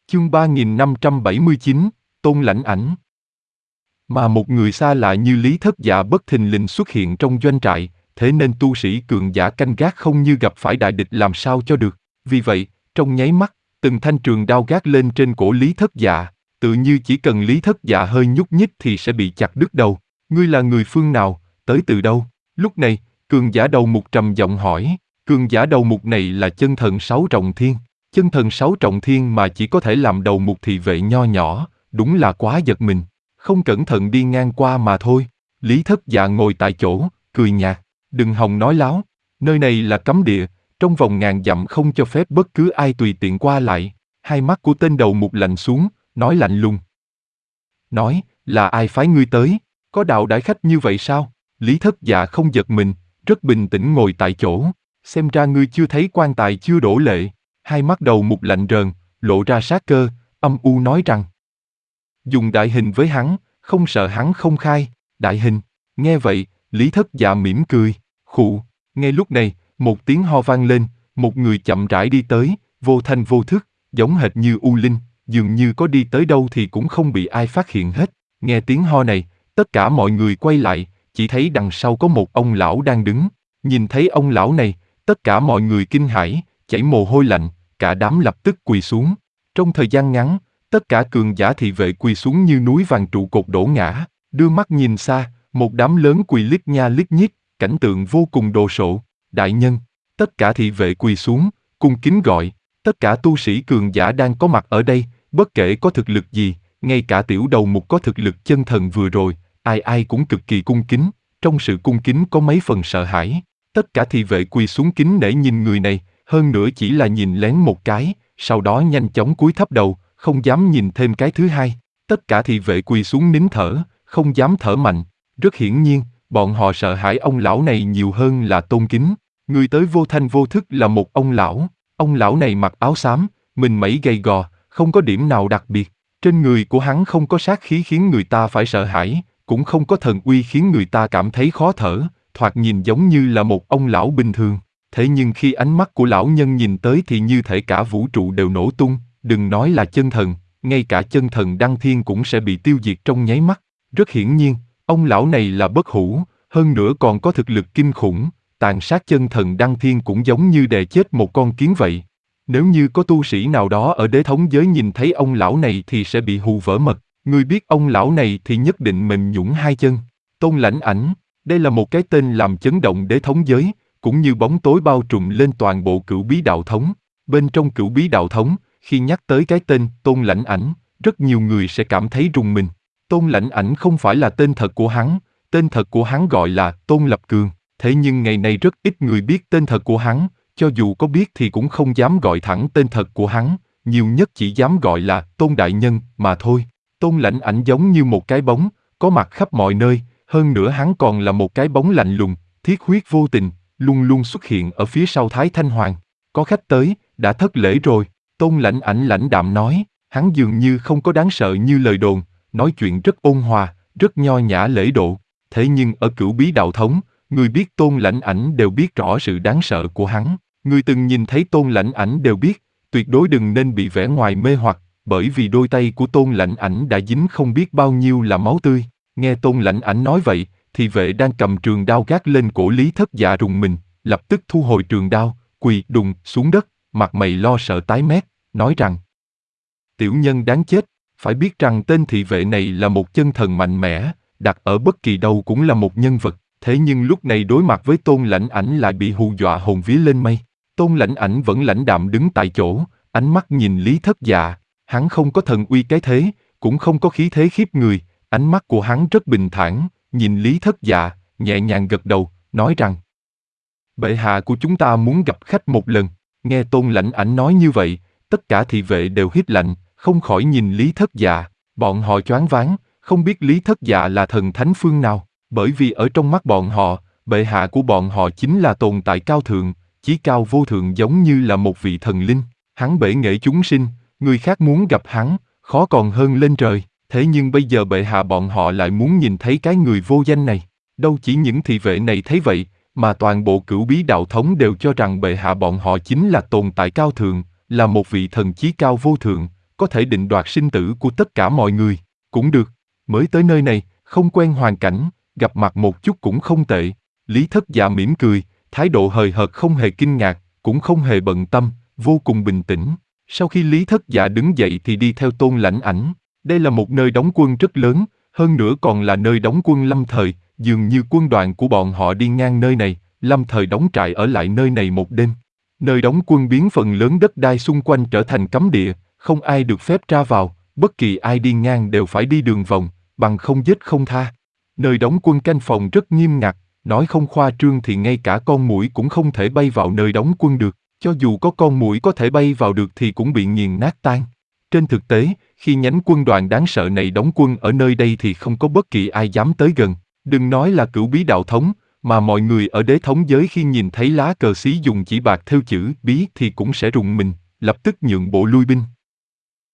Chương 3579, Tôn Lãnh Ảnh. Mà một người xa lạ như Lý Thất Dạ bất thình lình xuất hiện trong doanh trại, thế nên tu sĩ cường giả canh gác không như gặp phải đại địch làm sao cho được. Vì vậy, trong nháy mắt, từng thanh trường đao gác lên trên cổ Lý Thất Dạ, tự như chỉ cần Lý Thất Dạ hơi nhúc nhích thì sẽ bị chặt đứt đầu. Ngươi là người phương nào, tới từ đâu? Lúc này, cường giả đầu mục trầm giọng hỏi. Cường giả đầu mục này là chân thần Sáu Trọng Thiên. Chân thần Sáu Trọng Thiên mà chỉ có thể làm đầu mục thị vệ nho nhỏ, đúng là quá giật mình. Không cẩn thận đi ngang qua mà thôi. Lý Thất Dạ ngồi tại chỗ, cười nhạt. Đừng hòng nói láo, nơi này là cấm địa, trong vòng ngàn dặm không cho phép bất cứ ai tùy tiện qua lại. Hai mắt của tên đầu mục lạnh xuống, nói lạnh lùng. Nói, là ai phái ngươi tới? Có đạo đãi khách như vậy sao? Lý Thất Dạ không giật mình, rất bình tĩnh ngồi tại chỗ. Xem ra ngươi chưa thấy quan tài chưa đổ lệ. Hai mắt đầu mục lạnh rờn, lộ ra sát cơ, âm u nói rằng. Dùng đại hình với hắn, không sợ hắn không khai. Đại hình. Nghe vậy, Lý Thất Dạ mỉm cười. Khụ. Ngay lúc này, một tiếng ho vang lên, một người chậm rãi đi tới, vô thanh vô thức, giống hệt như U Linh, dường như có đi tới đâu thì cũng không bị ai phát hiện hết. Nghe tiếng ho này, tất cả mọi người quay lại, chỉ thấy đằng sau có một ông lão đang đứng. Nhìn thấy ông lão này, tất cả mọi người kinh hãi, chảy mồ hôi lạnh, cả đám lập tức quỳ xuống. Trong thời gian ngắn, tất cả cường giả thị vệ quỳ xuống như núi vàng trụ cột đổ ngã. Đưa mắt nhìn xa, một đám lớn quỳ lít nha lít nhít, cảnh tượng vô cùng đồ sộ. Đại nhân, tất cả thị vệ quỳ xuống, cung kính gọi. Tất cả tu sĩ cường giả đang có mặt ở đây, bất kể có thực lực gì, ngay cả tiểu đầu mục có thực lực chân thần vừa rồi, ai ai cũng cực kỳ cung kính. Trong sự cung kính có mấy phần sợ hãi. Tất cả thị vệ quỳ xuống kính nể nhìn người này, hơn nữa chỉ là nhìn lén một cái, sau đó nhanh chóng cúi thấp đầu, không dám nhìn thêm cái thứ hai. Tất cả thị vệ quỳ xuống nín thở, không dám thở mạnh. Rất hiển nhiên, bọn họ sợ hãi ông lão này nhiều hơn là tôn kính. Người tới vô thanh vô thức là một ông lão. Ông lão này mặc áo xám, mình mẩy gầy gò, không có điểm nào đặc biệt. Trên người của hắn không có sát khí khiến người ta phải sợ hãi, cũng không có thần uy khiến người ta cảm thấy khó thở, thoạt nhìn giống như là một ông lão bình thường. Thế nhưng khi ánh mắt của lão nhân nhìn tới thì như thể cả vũ trụ đều nổ tung, đừng nói là chân thần, ngay cả chân thần Đăng Thiên cũng sẽ bị tiêu diệt trong nháy mắt. Rất hiển nhiên, ông lão này là bất hủ, hơn nữa còn có thực lực kinh khủng, tàn sát chân thần Đăng Thiên cũng giống như đè chết một con kiến vậy. Nếu như có tu sĩ nào đó ở đế thống giới nhìn thấy ông lão này thì sẽ bị hù vỡ mật. Người biết ông lão này thì nhất định mềm nhũn hai chân. Tôn Lãnh Ảnh, đây là một cái tên làm chấn động đế thống giới, cũng như bóng tối bao trùm lên toàn bộ Cửu Bí Đạo Thống. Bên trong Cửu Bí Đạo Thống, khi nhắc tới cái tên Tôn Lãnh Ảnh, rất nhiều người sẽ cảm thấy rùng mình. Tôn Lãnh Ảnh không phải là tên thật của hắn, tên thật của hắn gọi là Tôn Lập Cường. Thế nhưng ngày nay rất ít người biết tên thật của hắn, cho dù có biết thì cũng không dám gọi thẳng tên thật của hắn, nhiều nhất chỉ dám gọi là Tôn Đại Nhân mà thôi. Tôn Lãnh Ảnh giống như một cái bóng, có mặt khắp mọi nơi, hơn nữa hắn còn là một cái bóng lạnh lùng, thiết huyết vô tình, luôn luôn xuất hiện ở phía sau Thái Thanh Hoàng. Có khách tới, đã thất lễ rồi. Tôn Lãnh Ảnh lãnh đạm nói, hắn dường như không có đáng sợ như lời đồn, nói chuyện rất ôn hòa, rất nho nhã lễ độ. Thế nhưng ở Cửu Bí Đạo Thống, người biết Tôn Lãnh Ảnh đều biết rõ sự đáng sợ của hắn. Người từng nhìn thấy Tôn Lãnh Ảnh đều biết, tuyệt đối đừng nên bị vẻ ngoài mê hoặc, bởi vì đôi tay của Tôn Lãnh Ảnh đã dính không biết bao nhiêu là máu tươi. Nghe Tôn Lãnh Ảnh nói vậy, thì vệ đang cầm trường đao gác lên cổ Lý Thất Dạ rùng mình, lập tức thu hồi trường đao, quỳ đùng xuống đất, mặt mày lo sợ tái mét, nói rằng: tiểu nhân đáng chết, phải biết rằng tên thị vệ này là một chân thần mạnh mẽ, đặt ở bất kỳ đâu cũng là một nhân vật, thế nhưng lúc này đối mặt với Tôn Lãnh Ảnh lại bị hù dọa hồn vía lên mây. Tôn Lãnh Ảnh vẫn lãnh đạm đứng tại chỗ, ánh mắt nhìn Lý Thất Dạ, hắn không có thần uy cái thế, cũng không có khí thế khiếp người, ánh mắt của hắn rất bình thản, nhìn Lý Thất Dạ, nhẹ nhàng gật đầu, nói rằng: bệ hạ của chúng ta muốn gặp khách một lần. Nghe Tôn Lãnh Ảnh nói như vậy, tất cả thị vệ đều hít lạnh, không khỏi nhìn Lý Thất Dạ, bọn họ choáng váng, không biết Lý Thất Dạ là thần thánh phương nào, bởi vì ở trong mắt bọn họ, bệ hạ của bọn họ chính là tồn tại cao thượng, chí cao vô thượng giống như là một vị thần linh, hắn bể nghệ chúng sinh, người khác muốn gặp hắn, khó còn hơn lên trời, thế nhưng bây giờ bệ hạ bọn họ lại muốn nhìn thấy cái người vô danh này. Đâu chỉ những thị vệ này thấy vậy, mà toàn bộ Cửu Bí Đạo Thống đều cho rằng bệ hạ bọn họ chính là tồn tại cao thượng, là một vị thần chí cao vô thượng, có thể định đoạt sinh tử của tất cả mọi người. Cũng được, mới tới nơi này, không quen hoàn cảnh, gặp mặt một chút cũng không tệ. Lý Thất Dạ mỉm cười, thái độ hời hợt không hề kinh ngạc, cũng không hề bận tâm, vô cùng bình tĩnh. Sau khi Lý Thất Dạ đứng dậy thì đi theo Tôn Lãnh Ảnh. Đây là một nơi đóng quân rất lớn, hơn nữa còn là nơi đóng quân lâm thời, dường như quân đoàn của bọn họ đi ngang nơi này, lâm thời đóng trại ở lại nơi này một đêm. Nơi đóng quân biến phần lớn đất đai xung quanh trở thành cấm địa, không ai được phép ra vào, bất kỳ ai đi ngang đều phải đi đường vòng, bằng không giết không tha. Nơi đóng quân canh phòng rất nghiêm ngặt, nói không khoa trương thì ngay cả con muỗi cũng không thể bay vào nơi đóng quân được, cho dù có con muỗi có thể bay vào được thì cũng bị nghiền nát tan. Trên thực tế, khi nhánh quân đoàn đáng sợ này đóng quân ở nơi đây thì không có bất kỳ ai dám tới gần, đừng nói là Cửu Bí đạo thống, mà mọi người ở Đế thống giới khi nhìn thấy lá cờ xí dùng chỉ bạc thêu chữ bí thì cũng sẽ rùng mình, lập tức nhượng bộ lui binh.